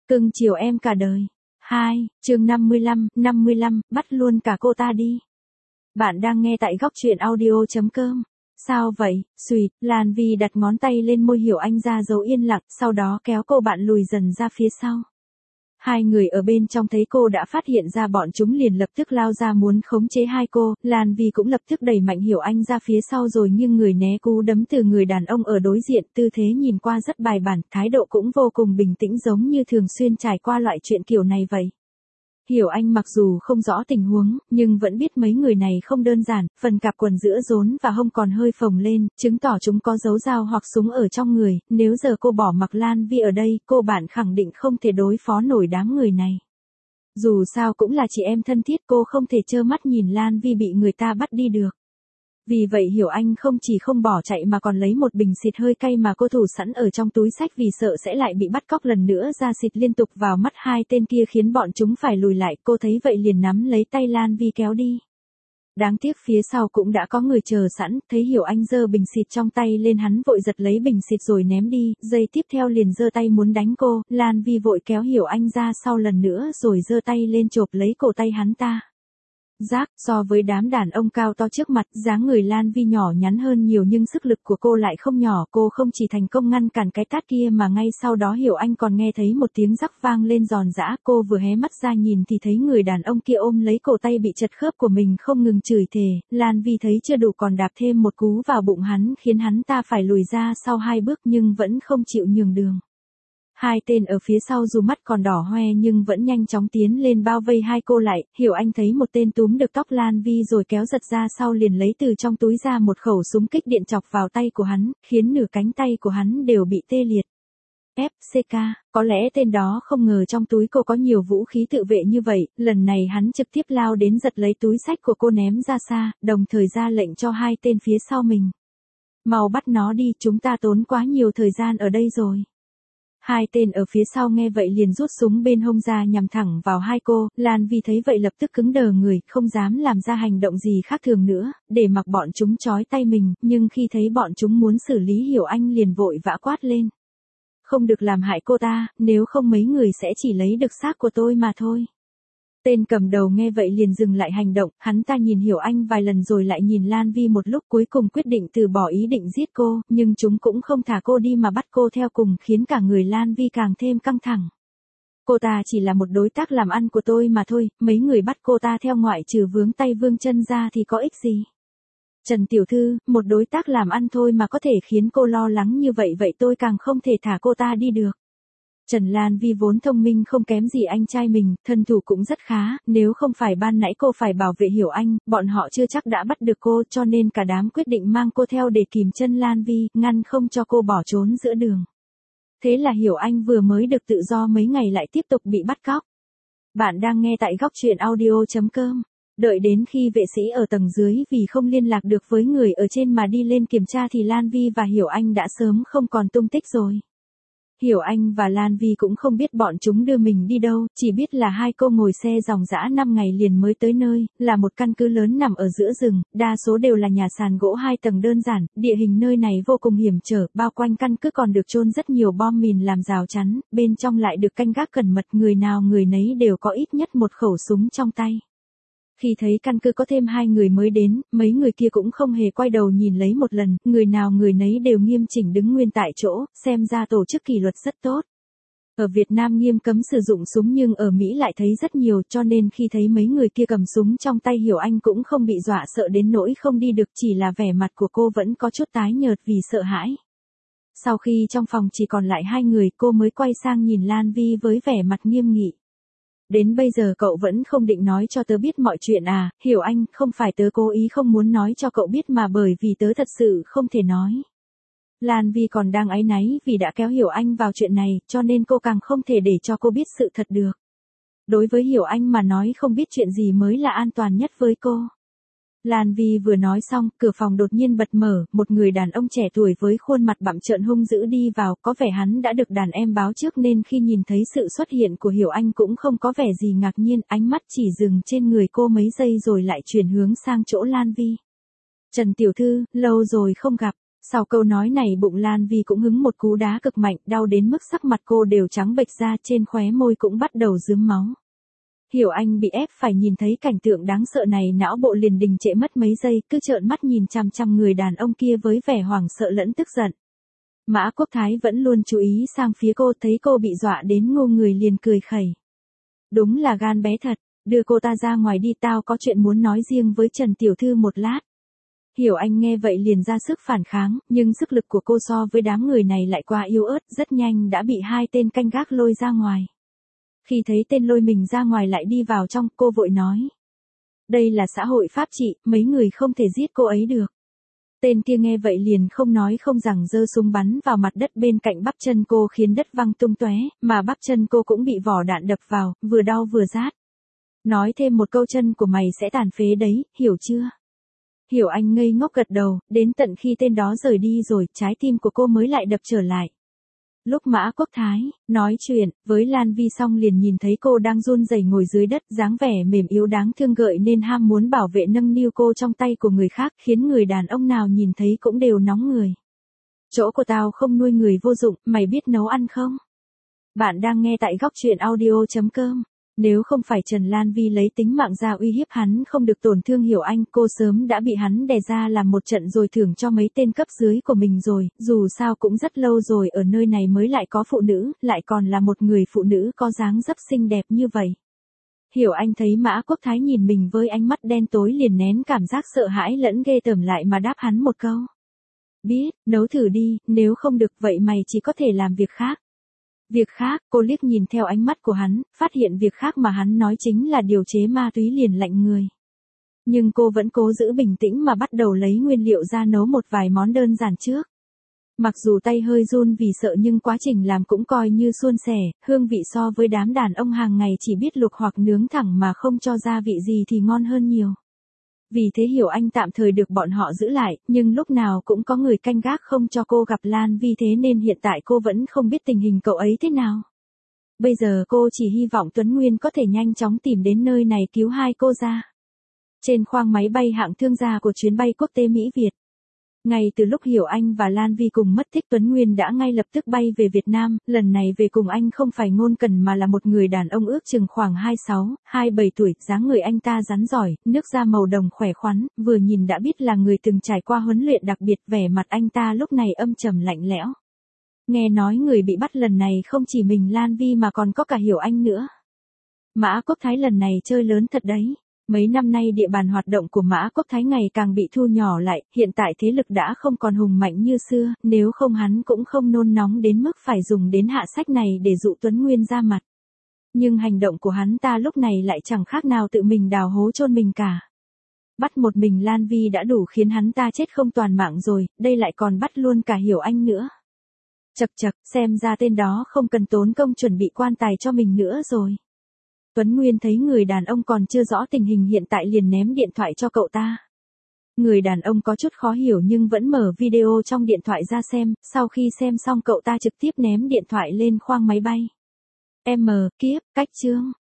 Cưng chiều em cả đời. 2, chương 55, bắt luôn cả cô ta đi. Bạn đang nghe tại góc truyện audio.com. Sao vậy, Sweet, Lan Vi đặt ngón tay lên môi Hiểu Anh ra dấu yên lặng, sau đó kéo cô bạn lùi dần ra phía sau. Hai người ở bên trong thấy cô đã phát hiện ra bọn chúng liền lập tức lao ra muốn khống chế hai cô, Lan Vi cũng lập tức đẩy mạnh Hiểu Anh ra phía sau rồi nghiêng người né cú đấm từ người đàn ông ở đối diện, tư thế nhìn qua rất bài bản, thái độ cũng vô cùng bình tĩnh giống như thường xuyên trải qua loại chuyện kiểu này vậy. Hiểu Anh mặc dù không rõ tình huống, nhưng vẫn biết mấy người này không đơn giản, phần cạp quần giữa rốn và hông còn hơi phồng lên, chứng tỏ chúng có dấu dao hoặc súng ở trong người, nếu giờ cô bỏ mặc Lan Vi ở đây, cô bạn khẳng định không thể đối phó nổi đám người này. Dù sao cũng là chị em thân thiết, cô không thể trơ mắt nhìn Lan Vi bị người ta bắt đi được. Vì vậy Hiểu Anh không chỉ không bỏ chạy mà còn lấy một bình xịt hơi cay mà cô thủ sẵn ở trong túi xách vì sợ sẽ lại bị bắt cóc lần nữa ra xịt liên tục vào mắt hai tên kia khiến bọn chúng phải lùi lại, cô thấy vậy liền nắm lấy tay Lan Vi kéo đi. Đáng tiếc phía sau cũng đã có người chờ sẵn, thấy Hiểu Anh giơ bình xịt trong tay lên hắn vội giật lấy bình xịt rồi ném đi, giây tiếp theo liền giơ tay muốn đánh cô, Lan Vi vội kéo Hiểu Anh ra sau lần nữa rồi giơ tay lên chộp lấy cổ tay hắn ta. Giác, so với đám đàn ông cao to trước mặt, dáng người Lan Vi nhỏ nhắn hơn nhiều nhưng sức lực của cô lại không nhỏ, cô không chỉ thành công ngăn cản cái tát kia mà ngay sau đó Hiểu Anh còn nghe thấy một tiếng rắc vang lên giòn giã, cô vừa hé mắt ra nhìn thì thấy người đàn ông kia ôm lấy cổ tay bị chật khớp của mình không ngừng chửi thề, Lan Vi thấy chưa đủ còn đạp thêm một cú vào bụng hắn khiến hắn ta phải lùi ra sau 2 bước nhưng vẫn không chịu nhường đường. Hai tên ở phía sau dù mắt còn đỏ hoe nhưng vẫn nhanh chóng tiến lên bao vây hai cô lại, Hiểu Anh thấy một tên túm được tóc Lan Vi rồi kéo giật ra sau liền lấy từ trong túi ra một khẩu súng kích điện chọc vào tay của hắn, khiến nửa cánh tay của hắn đều bị tê liệt. FCK, có lẽ tên đó không ngờ trong túi cô có nhiều vũ khí tự vệ như vậy, lần này hắn trực tiếp lao đến giật lấy túi xách của cô ném ra xa, đồng thời ra lệnh cho hai tên phía sau mình. Mau bắt nó đi, chúng ta tốn quá nhiều thời gian ở đây rồi. Hai tên ở phía sau nghe vậy liền rút súng bên hông ra nhằm thẳng vào hai cô, Lan Vi thấy vậy lập tức cứng đờ người, không dám làm ra hành động gì khác thường nữa, để mặc bọn chúng trói tay mình, nhưng khi thấy bọn chúng muốn xử lý Hiểu Anh liền vội vã quát lên. Không được làm hại cô ta, nếu không mấy người sẽ chỉ lấy được xác của tôi mà thôi. Tên cầm đầu nghe vậy liền dừng lại hành động, hắn ta nhìn Hiểu Anh vài lần rồi lại nhìn Lan Vi một lúc cuối cùng quyết định từ bỏ ý định giết cô, nhưng chúng cũng không thả cô đi mà bắt cô theo cùng khiến cả người Lan Vi càng thêm căng thẳng. Cô ta chỉ là một đối tác làm ăn của tôi mà thôi, mấy người bắt cô ta theo ngoại trừ vướng tay vương chân ra thì có ích gì. Trần tiểu thư, một đối tác làm ăn thôi mà có thể khiến cô lo lắng như vậy vậy tôi càng không thể thả cô ta đi được. Trần Lan Vi vốn thông minh không kém gì anh trai mình, thân thủ cũng rất khá, nếu không phải ban nãy cô phải bảo vệ Hiểu Anh, bọn họ chưa chắc đã bắt được cô cho nên cả đám quyết định mang cô theo để kìm chân Lan Vi, ngăn không cho cô bỏ trốn giữa đường. Thế là Hiểu Anh vừa mới được tự do mấy ngày lại tiếp tục bị bắt cóc. Bạn đang nghe tại góc truyện audio.com. Đợi đến khi vệ sĩ ở tầng dưới vì không liên lạc được với người ở trên mà đi lên kiểm tra thì Lan Vi và Hiểu Anh đã sớm không còn tung tích rồi. Hiểu Anh và Lan Vi cũng không biết bọn chúng đưa mình đi đâu, chỉ biết là hai cô ngồi xe dòng dã 5 ngày liền mới tới nơi, là một căn cứ lớn nằm ở giữa rừng, đa số đều là nhà sàn gỗ 2 tầng đơn giản, địa hình nơi này vô cùng hiểm trở, bao quanh căn cứ còn được chôn rất nhiều bom mìn làm rào chắn, bên trong lại được canh gác cẩn mật, người nào người nấy đều có ít nhất một khẩu súng trong tay. Khi thấy căn cứ có thêm 2 người mới đến, mấy người kia cũng không hề quay đầu nhìn lấy một lần, người nào người nấy đều nghiêm chỉnh đứng nguyên tại chỗ, xem ra tổ chức kỷ luật rất tốt. Ở Việt Nam nghiêm cấm sử dụng súng nhưng ở Mỹ lại thấy rất nhiều cho nên khi thấy mấy người kia cầm súng trong tay Hiểu Anh cũng không bị dọa sợ đến nỗi không đi được, chỉ là vẻ mặt của cô vẫn có chút tái nhợt vì sợ hãi. Sau khi trong phòng chỉ còn lại 2 người cô mới quay sang nhìn Lan Vi với vẻ mặt nghiêm nghị. Đến bây giờ cậu vẫn không định nói cho tớ biết mọi chuyện à, Hiểu Anh, không phải tớ cố ý không muốn nói cho cậu biết mà bởi vì tớ thật sự không thể nói. Lan Vi còn đang áy náy vì đã kéo Hiểu Anh vào chuyện này, cho nên cô càng không thể để cho cô biết sự thật được. Đối với Hiểu Anh mà nói không biết chuyện gì mới là an toàn nhất với cô. Lan Vi vừa nói xong, cửa phòng đột nhiên bật mở, một người đàn ông trẻ tuổi với khuôn mặt bặm trợn hung dữ đi vào, có vẻ hắn đã được đàn em báo trước nên khi nhìn thấy sự xuất hiện của Hiểu Anh cũng không có vẻ gì ngạc nhiên, ánh mắt chỉ dừng trên người cô mấy giây rồi lại chuyển hướng sang chỗ Lan Vi. Trần tiểu thư, lâu rồi không gặp. Sau câu nói này bụng Lan Vi cũng hứng một cú đá cực mạnh, đau đến mức sắc mặt cô đều trắng bệch ra, trên khóe môi cũng bắt đầu rướm máu. Hiểu Anh bị ép phải nhìn thấy cảnh tượng đáng sợ này, não bộ liền đình trệ mất mấy giây, cứ trợn mắt nhìn chằm chằm người đàn ông kia với vẻ hoảng sợ lẫn tức giận. Mã Quốc Thái vẫn luôn chú ý sang phía cô, thấy cô bị dọa đến ngô người liền cười khẩy. Đúng là gan bé thật, đưa cô ta ra ngoài đi, tao có chuyện muốn nói riêng với Trần tiểu thư một lát. Hiểu Anh nghe vậy liền ra sức phản kháng, nhưng sức lực của cô so với đám người này lại quá yếu ớt, rất nhanh đã bị hai tên canh gác lôi ra ngoài. Khi thấy tên lôi mình ra ngoài lại đi vào trong, cô vội nói. Đây là xã hội pháp trị, mấy người không thể giết cô ấy được. Tên kia nghe vậy liền không nói không rằng giơ súng bắn vào mặt đất bên cạnh bắp chân cô, khiến đất văng tung tóe, mà bắp chân cô cũng bị vỏ đạn đập vào, vừa đau vừa rát. Nói thêm một câu chân của mày sẽ tàn phế đấy, hiểu chưa? Hiểu Anh ngây ngốc gật đầu, đến tận khi tên đó rời đi rồi, trái tim của cô mới lại đập trở lại. Lúc Mã Quốc Thái nói chuyện với Lan Vi xong liền nhìn thấy cô đang run rẩy ngồi dưới đất, dáng vẻ mềm yếu đáng thương gợi nên ham muốn bảo vệ nâng niu cô trong tay của người khác, khiến người đàn ông nào nhìn thấy cũng đều nóng người. Chỗ của tao không nuôi người vô dụng, mày biết nấu ăn không? Bạn đang nghe tại góc truyện audio.com. Nếu không phải Trần Lan Vi lấy tính mạng ra uy hiếp hắn không được tổn thương Hiểu Anh, cô sớm đã bị hắn đè ra làm một trận rồi thưởng cho mấy tên cấp dưới của mình rồi, dù sao cũng rất lâu rồi ở nơi này mới lại có phụ nữ, lại còn là một người phụ nữ có dáng dấp xinh đẹp như vậy. Hiểu Anh thấy Mã Quốc Thái nhìn mình với ánh mắt đen tối liền nén cảm giác sợ hãi lẫn ghê tởm lại mà đáp hắn một câu. Biết, nấu thử đi, nếu không được vậy mày chỉ có thể làm việc khác. Việc khác, cô liếc nhìn theo ánh mắt của hắn, phát hiện việc khác mà hắn nói chính là điều chế ma túy liền lạnh người. Nhưng cô vẫn cố giữ bình tĩnh mà bắt đầu lấy nguyên liệu ra nấu một vài món đơn giản trước. Mặc dù tay hơi run vì sợ nhưng quá trình làm cũng coi như suôn sẻ, hương vị so với đám đàn ông hàng ngày chỉ biết luộc hoặc nướng thẳng mà không cho gia vị gì thì ngon hơn nhiều. Vì thế Hiểu Anh tạm thời được bọn họ giữ lại, nhưng lúc nào cũng có người canh gác không cho cô gặp Lan Vi, thế nên hiện tại cô vẫn không biết tình hình cậu ấy thế nào. Bây giờ cô chỉ hy vọng Tuấn Nguyên có thể nhanh chóng tìm đến nơi này cứu hai cô ra. Trên khoang máy bay hạng thương gia của chuyến bay quốc tế Mỹ-Việt. Ngay từ lúc Hiểu Anh và Lan Vi cùng mất tích, Tuấn Nguyên đã ngay lập tức bay về Việt Nam, lần này về cùng anh không phải Ngôn Cần mà là một người đàn ông ước chừng khoảng 26, 27 tuổi, dáng người anh ta rắn giỏi, nước da màu đồng khỏe khoắn, vừa nhìn đã biết là người từng trải qua huấn luyện đặc biệt, vẻ mặt anh ta lúc này âm trầm lạnh lẽo. Nghe nói người bị bắt lần này không chỉ mình Lan Vi mà còn có cả Hiểu Anh nữa. Mã Quốc Thái lần này chơi lớn thật đấy. Mấy năm nay địa bàn hoạt động của Mã Quốc Thái ngày càng bị thu nhỏ lại, hiện tại thế lực đã không còn hùng mạnh như xưa, nếu không hắn cũng không nôn nóng đến mức phải dùng đến hạ sách này để dụ Tuấn Nguyên ra mặt. Nhưng hành động của hắn ta lúc này lại chẳng khác nào tự mình đào hố chôn mình cả. Bắt một mình Lan Vi đã đủ khiến hắn ta chết không toàn mạng rồi, đây lại còn bắt luôn cả Hiểu Anh nữa. Chậc chậc, xem ra tên đó không cần tốn công chuẩn bị quan tài cho mình nữa rồi. Tuấn Nguyên thấy người đàn ông còn chưa rõ tình hình hiện tại liền ném điện thoại cho cậu ta. Người đàn ông có chút khó hiểu nhưng vẫn mở video trong điện thoại ra xem, sau khi xem xong cậu ta trực tiếp ném điện thoại lên khoang máy bay. Kiếp, cách chương.